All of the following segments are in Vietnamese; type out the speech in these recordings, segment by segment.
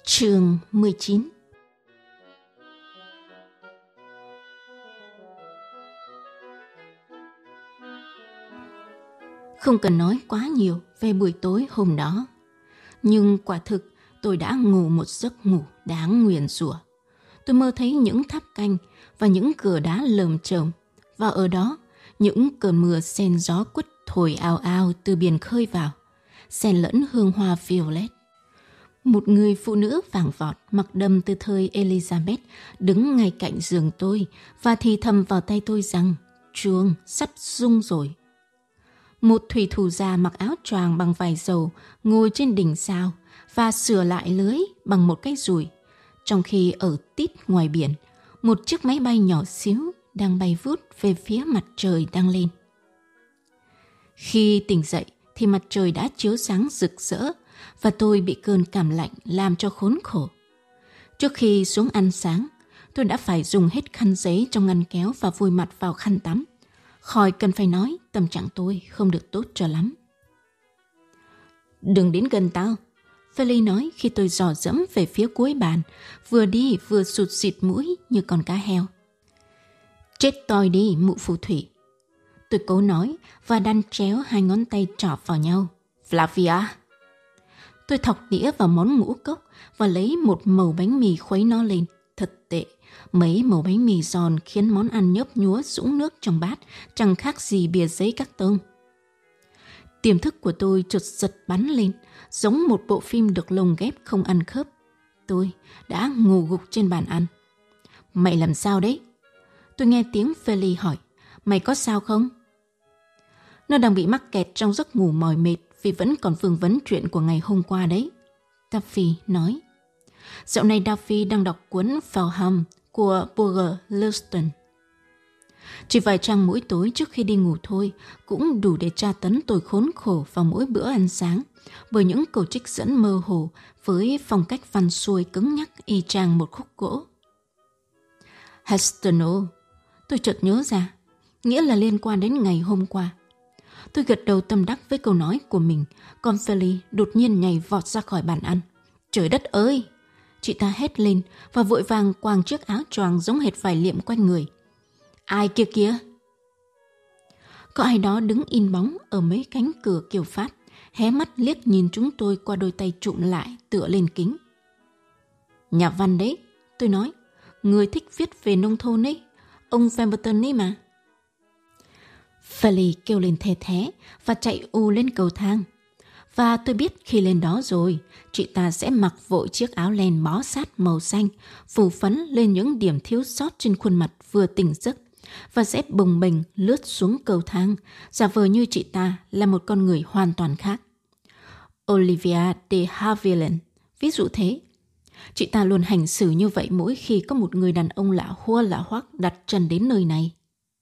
Chương 19. Không cần nói quá nhiều về buổi tối hôm đó, nhưng quả thực tôi đã ngủ một giấc ngủ đáng nguyền rủa. Tôi mơ thấy những tháp canh và những cửa đá lởm chởm, và ở đó những cơn mưa sen gió quất thổi ào ào từ biển khơi vào, xen lẫn hương hoa violet. Một người phụ nữ vàng vọt mặc đầm từ thời Elizabeth đứng ngay cạnh giường tôi và thì thầm vào tay tôi rằng chuông sắp rung rồi. Một thủy thủ già mặc áo choàng bằng vải dầu ngồi trên đỉnh sao và sửa lại lưới bằng một cái dùi, trong khi ở tít ngoài biển, một chiếc máy bay nhỏ xíu đang bay vút về phía mặt trời đang lên. Khi tỉnh dậy thì mặt trời đã chiếu sáng rực rỡ và tôi bị cơn cảm lạnh làm cho khốn khổ. Trước khi xuống ăn sáng, tôi đã phải dùng hết khăn giấy trong ngăn kéo và vùi mặt vào khăn tắm. Khỏi cần phải nói, tâm trạng tôi không được tốt cho lắm. "Đừng đến gần tao," Feli nói khi tôi dò dẫm về phía cuối bàn, vừa đi vừa sụt sịt mũi như con cá heo. "Chết toi đi, mụ phù thủy," tôi cố nói và đan chéo hai ngón tay trỏ vào nhau. "Flavia." Tôi thọc đĩa vào món ngũ cốc và lấy một mẩu bánh mì khuấy nó lên. Thật tệ, mấy mẩu bánh mì giòn khiến món ăn nhấp nhúa dũng nước trong bát, chẳng khác gì bìa giấy các tông. Tiềm thức của tôi chợt giật bắn lên, giống một bộ phim được lồng ghép không ăn khớp. Tôi đã ngủ gục trên bàn ăn. "Mày làm sao đấy?" Tôi nghe tiếng Feli hỏi. "Mày có sao không?" "Nó đang bị mắc kẹt trong giấc ngủ mỏi mệt vì vẫn còn vương vấn chuyện của ngày hôm qua đấy," Duffy nói. Dạo này Duffy đang đọc cuốn Felham của Burger Lewston. Chỉ vài trang mỗi tối trước khi đi ngủ thôi cũng đủ để tra tấn tôi khốn khổ vào mỗi bữa ăn sáng, bởi những câu trích dẫn mơ hồ với phong cách văn xuôi cứng nhắc y chang một khúc gỗ. Hestonol, tôi chợt nhớ ra, nghĩa là liên quan đến ngày hôm qua. Tôi gật đầu tâm đắc với câu nói của mình, còn Feli đột nhiên nhảy vọt ra khỏi bàn ăn. "Trời đất ơi!" Chị ta hét lên và vội vàng quàng chiếc áo choàng giống hệt vải liệm quanh người. "Ai kia kìa?" Có ai đó đứng in bóng ở mấy cánh cửa kiểu Pháp, hé mắt liếc nhìn chúng tôi qua đôi tay trụm lại tựa lên kính. "Nhà văn đấy," tôi nói. "Người thích viết về nông thôn ấy, ông Pemberton ấy mà." Feli kêu lên the thé và chạy lên cầu thang. Và tôi biết khi lên đó rồi, chị ta sẽ mặc vội chiếc áo len bó sát màu xanh, phủ phấn lên những điểm thiếu sót trên khuôn mặt vừa tỉnh giấc, và sẽ bồng bềnh lướt xuống cầu thang, giả vờ như chị ta là một con người hoàn toàn khác. Olivia de Havilland, ví dụ thế. Chị ta luôn hành xử như vậy mỗi khi có một người đàn ông lạ hua lạ hoắc đặt chân đến nơi này.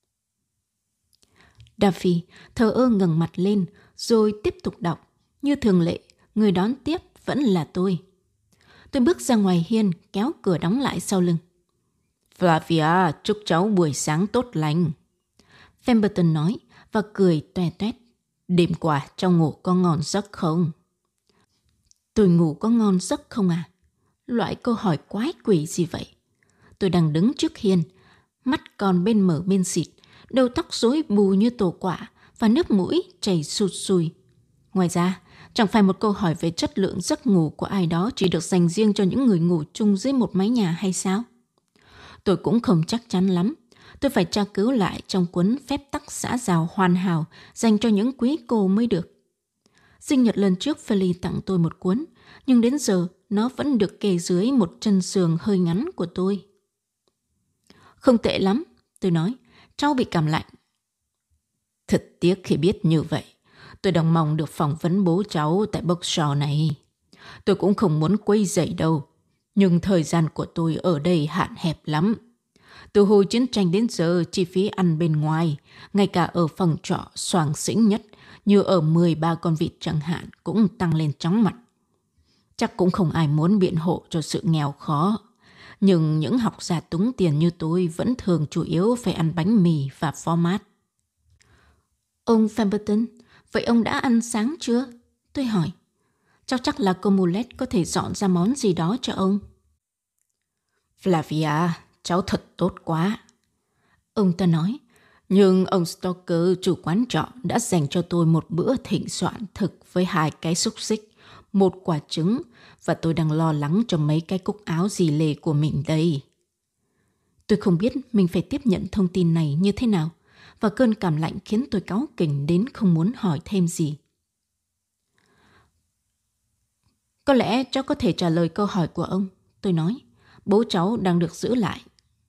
Duffy thờ ơ ngẩng mặt lên rồi tiếp tục đọc. Như thường lệ, người đón tiếp vẫn là tôi. Tôi bước ra ngoài hiên, kéo cửa đóng lại sau lưng. "Flavia, chúc cháu buổi sáng tốt lành," Pemberton nói và cười toe toét. "Đêm qua cháu ngủ có ngon giấc không?" Tôi ngủ có ngon giấc không à? Loại câu hỏi quái quỷ gì vậy? Tôi đang đứng trước hiên, mắt còn bên mở bên xịt, đầu tóc rối bù như tổ quả và nước mũi chảy sụt sùi. Ngoài ra, chẳng phải một câu hỏi về chất lượng giấc ngủ của ai đó chỉ được dành riêng cho những người ngủ chung dưới một mái nhà hay sao? Tôi cũng không chắc chắn lắm. Tôi phải tra cứu lại trong cuốn phép tắc xã giao hoàn hảo dành cho những quý cô mới được. Sinh nhật lần trước Feli tặng tôi một cuốn, nhưng đến giờ nó vẫn được kê dưới một chân giường hơi ngắn của tôi. "Không tệ lắm," tôi nói. "Cháu bị cảm lạnh." "Thật tiếc khi biết như vậy. Tôi đang mong được phỏng vấn bố cháu tại bookshop này. Tôi cũng không muốn quấy rầy đâu, nhưng thời gian của tôi ở đây hạn hẹp lắm. Từ hồi chiến tranh đến giờ, chi phí ăn bên ngoài, ngay cả ở phòng trọ xoàng xĩnh nhất, như ở 13 con vịt chẳng hạn, cũng tăng lên chóng mặt. Chắc cũng không ai muốn biện hộ cho sự nghèo khó. Nhưng những học giả túng tiền như tôi vẫn thường chủ yếu phải ăn bánh mì và format." "Ông Pemberton, vậy ông đã ăn sáng chưa?" tôi hỏi. Chắc là cô Mulet có thể dọn ra món gì đó cho ông. Flavia, cháu thật tốt quá. Ông ta nói, nhưng ông Stoker, chủ quán trọ, đã dành cho tôi một bữa thịnh soạn thực với 2 cái xúc xích, 1 quả trứng, và tôi đang lo lắng cho mấy cái cúc áo dì lề của mình đây. Tôi không biết mình phải tiếp nhận thông tin này như thế nào, và cơn cảm lạnh khiến tôi cáu kỉnh đến không muốn hỏi thêm gì. Có lẽ cháu có thể trả lời câu hỏi của ông, tôi nói. Bố cháu đang được giữ lại.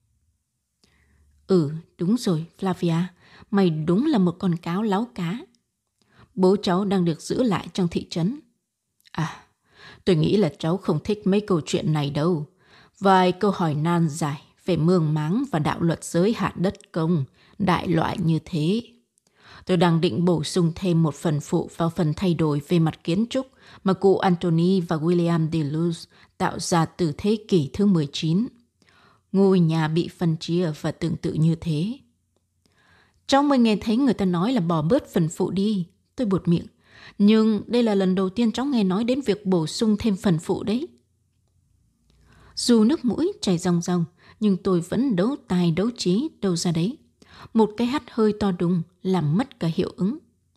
Đúng rồi, Flavia, mày đúng là một con cáo láo cá. Bố cháu đang được giữ lại trong thị trấn. À, tôi nghĩ là cháu không thích mấy câu chuyện này đâu. Vài câu hỏi nan giải về mương máng và đạo luật giới hạn đất công, đại loại như thế. Tôi đang định bổ sung thêm một phần phụ vào phần thay đổi về mặt kiến trúc mà cụ Anthony và William Deleuze tạo ra từ thế kỷ thứ 19. Ngôi nhà bị phân chia và tương tự như thế. Cháu mới nghe thấy người ta nói là bỏ bớt phần phụ đi. Tôi buột miệng. Nhưng đây là lần đầu tiên cháu nghe nói đến việc bổ sung thêm phần phụ đấy. Dù nước mũi chảy ròng ròng, nhưng tôi vẫn đấu tài đấu trí đâu ra đấy. Một cái hắt hơi to đùng làm mất cả hiệu ứng.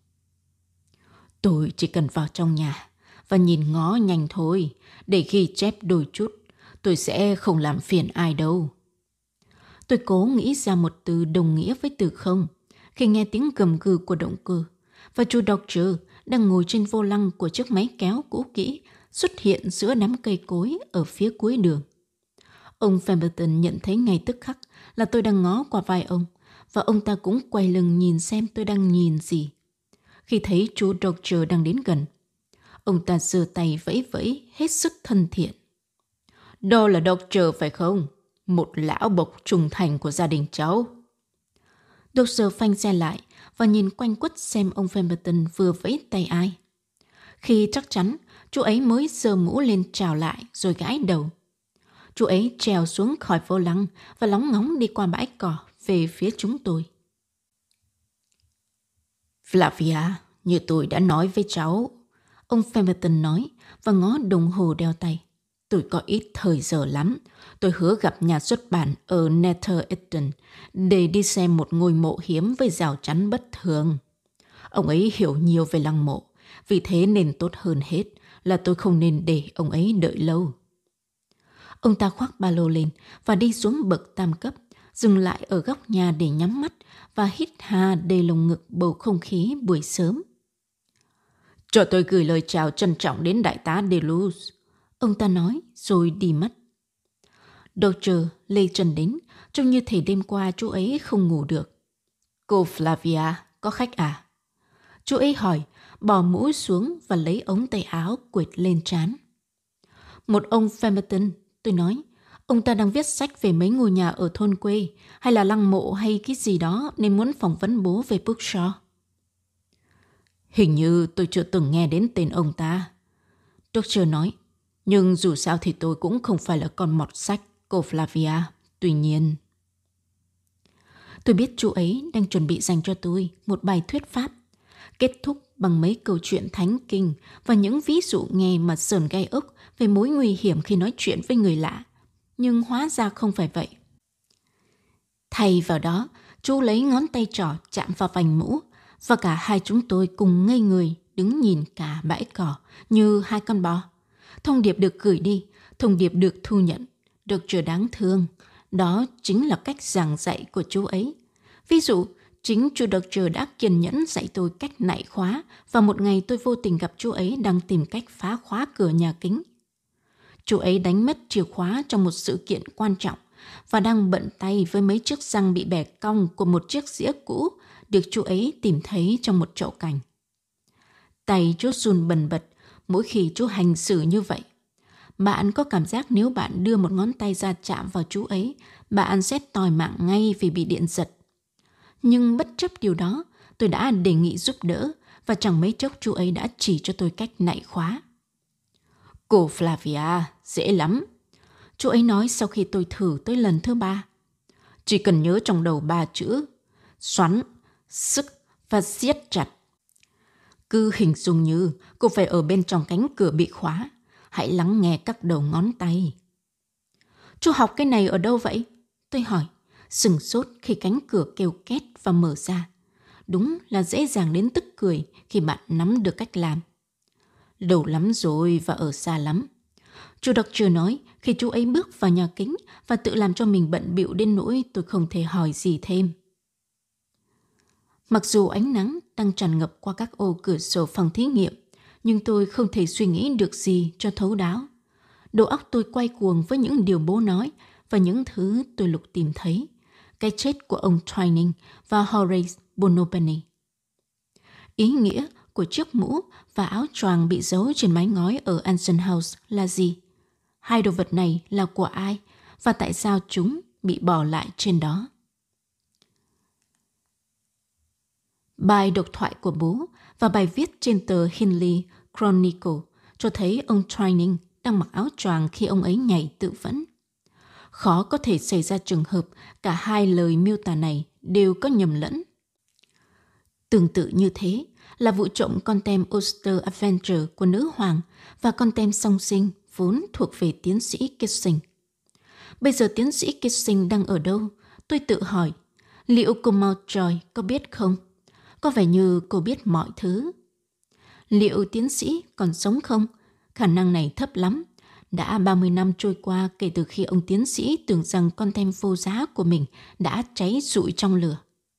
Tôi chỉ cần vào trong nhà và nhìn ngó nhanh thôi, để ghi chép đôi chút. Tôi sẽ không làm phiền ai đâu. Tôi cố nghĩ ra một từ đồng nghĩa với từ không khi nghe tiếng gầm gừ của động cơ, và chú Doctor đang ngồi trên vô lăng của chiếc máy kéo cũ kỹ xuất hiện giữa đám cây cối ở phía cuối đường. Ông Pemberton nhận thấy ngay tức khắc là tôi đang ngó qua vai ông, và ông ta cũng quay lưng nhìn xem tôi đang nhìn gì. Khi thấy chú Doctor đang đến gần, ông ta giơ tay vẫy vẫy hết sức thân thiện. Đó là Doctor phải không? Một lão bộc trung thành của gia đình cháu. Doctor phanh xe lại và nhìn quanh quất xem ông Pemberton vừa vẫy tay ai. Khi chắc chắn, chú ấy mới giơ mũ lên chào lại rồi gãi đầu. Chú ấy trèo xuống khỏi vô lăng và lóng ngóng đi qua bãi cỏ về phía chúng tôi. Flavia, như tôi đã nói với cháu, ông Pemberton nói và ngó đồng hồ đeo tay. Tôi có ít thời giờ lắm. Tôi hứa gặp nhà xuất bản ở Nether-Eton để đi xem một ngôi mộ hiếm với rào chắn bất thường. Ông ấy hiểu nhiều về lăng mộ, vì thế nên tốt hơn hết là tôi không nên để ông ấy đợi lâu. Ông ta khoác ba lô lên và đi xuống bậc tam cấp, dừng lại ở góc nhà để nhắm mắt và hít hà đầy lồng ngực bầu không khí buổi sớm. Cho tôi gửi lời chào trân trọng đến đại tá Deleuze, ông ta nói rồi đi mất. Doctor lê chân đến, trông như thể đêm qua chú ấy không ngủ được. Cô Flavia, có khách à? Chú ấy hỏi, bỏ mũ xuống và lấy ống tay áo quệt lên trán. Một ông Pemberton, tôi nói. Ông ta đang viết sách về mấy ngôi nhà ở thôn quê, hay là lăng mộ hay cái gì đó nên muốn phỏng vấn bố về Bookshaw. Hình như tôi chưa từng nghe đến tên ông ta. Doctor nói. Nhưng dù sao thì tôi cũng không phải là con mọt sách, cô Flavia. Tuy nhiên... Tôi biết chú ấy đang chuẩn bị dành cho tôi một bài thuyết pháp, kết thúc bằng mấy câu chuyện thánh kinh và những ví dụ nghe mà sởn gai ốc về mối nguy hiểm khi nói chuyện với người lạ. Nhưng hóa ra không phải vậy. Thay vào đó, chú lấy ngón tay trỏ chạm vào vành mũ và cả hai chúng tôi cùng ngây người đứng nhìn cả bãi cỏ như hai con bò. Thông điệp được gửi đi, thông điệp được thu nhận. Doctor đáng thương, đó chính là cách giảng dạy của chú ấy. Ví dụ, chính chú Doctor đã kiên nhẫn dạy tôi cách nạy khóa và một ngày tôi vô tình gặp chú ấy đang tìm cách phá khóa cửa nhà kính. Chú ấy đánh mất chìa khóa trong một sự kiện quan trọng và đang bận tay với mấy chiếc răng bị bẻ cong của một chiếc dĩa cũ được chú ấy tìm thấy trong một chậu cảnh. Tay chú run bần bật mỗi khi chú hành xử như vậy. Bạn có cảm giác nếu bạn đưa một ngón tay ra chạm vào chú ấy, bạn sẽ tòi mạng ngay vì bị điện giật. Nhưng bất chấp điều đó, tôi đã đề nghị giúp đỡ và chẳng mấy chốc chú ấy đã chỉ cho tôi cách nạy khóa. Cô Flavia, dễ lắm. Chú ấy nói sau khi tôi thử tới lần thứ 3. Chỉ cần nhớ trong đầu 3 chữ: xoắn, sức và siết chặt. Cứ hình dung như cô phải ở bên trong cánh cửa bị khóa. Hãy lắng nghe các đầu ngón tay. Chú học cái này ở đâu vậy? Tôi hỏi, sửng sốt khi cánh cửa kêu két và mở ra. Đúng là dễ dàng đến tức cười khi bạn nắm được cách làm. Lâu lắm rồi và ở xa lắm. Chú Doctor nói khi chú ấy bước vào nhà kính và tự làm cho mình bận bịu đến nỗi tôi không thể hỏi gì thêm. Mặc dù ánh nắng đang tràn ngập qua các ô cửa sổ phòng thí nghiệm, nhưng tôi không thể suy nghĩ được gì cho thấu đáo. Đầu óc tôi quay cuồng với những điều bố nói và những thứ tôi lục tìm thấy. Cái chết của ông Twining và Horace Bonopane. Ý nghĩa của chiếc mũ và áo choàng bị giấu trên mái ngói ở Anson House là gì? Hai đồ vật này là của ai và tại sao chúng bị bỏ lại trên đó? Bài độc thoại của bố và bài viết trên tờ Hindley Chronicle cho thấy ông Twining đang mặc áo choàng khi ông ấy nhảy tự vẫn. Khó có thể xảy ra trường hợp cả hai lời miêu tả này đều có nhầm lẫn. Tương tự như thế là vụ trộm con tem Ulster Adventure của nữ hoàng và con tem song sinh vốn thuộc về tiến sĩ Kissing. Bây giờ tiến sĩ Kissing đang ở đâu? Tôi tự hỏi. Liệu cô Mountjoy có biết không? Có vẻ như cô biết mọi thứ. Liệu tiến sĩ còn sống không? Khả năng này thấp lắm. Đã 30 năm trôi qua kể từ khi ông tiến sĩ tưởng rằng con tem vô giá của mình đã cháy rụi trong lửa.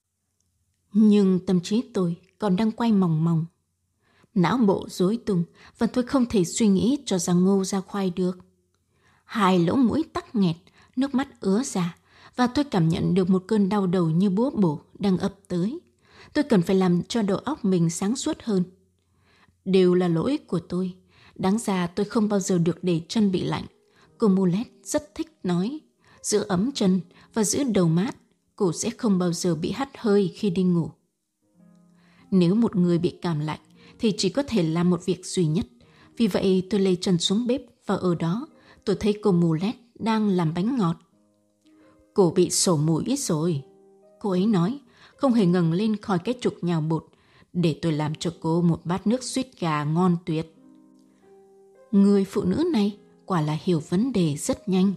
Nhưng tâm trí tôi còn đang quay mòng mòng. Não bộ rối tung và tôi không thể suy nghĩ cho ra ngô ra khoai được. Hai lỗ mũi tắc nghẹt, nước mắt ứa ra và tôi cảm nhận được một cơn đau đầu như búa bổ đang ập tới. Tôi cần phải làm cho đầu óc mình sáng suốt hơn. Đều là lỗi của tôi. Đáng ra tôi không bao giờ được để chân bị lạnh. Cô Mulet rất thích nói, giữ ấm chân và giữ đầu mát, cô sẽ không bao giờ bị hắt hơi khi đi ngủ. Nếu một người bị cảm lạnh thì chỉ có thể làm một việc duy nhất. Vì vậy tôi lê chân xuống bếp và ở đó tôi thấy cô Mulet đang làm bánh ngọt. Cô bị sổ mũi rồi, cô ấy nói, không hề ngẩng lên khỏi cái trục nhào bột. Để tôi làm cho cô một bát nước suýt gà ngon tuyệt. Người phụ nữ này quả là hiểu vấn đề rất nhanh.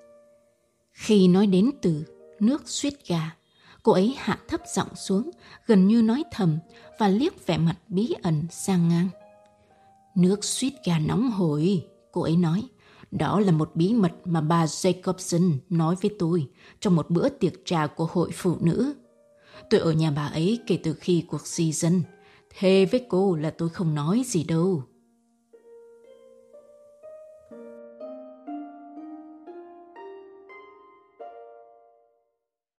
Khi nói đến từ nước suýt gà, cô ấy hạ thấp giọng xuống, gần như nói thầm và liếc vẻ mặt bí ẩn sang ngang. Nước suýt gà nóng hổi, cô ấy nói. Đó là một bí mật mà bà Jacobson nói với tôi trong một bữa tiệc trà của hội phụ nữ. Tôi ở nhà bà ấy kể từ khi cuộc di dân. Thề với cô là tôi không nói gì đâu.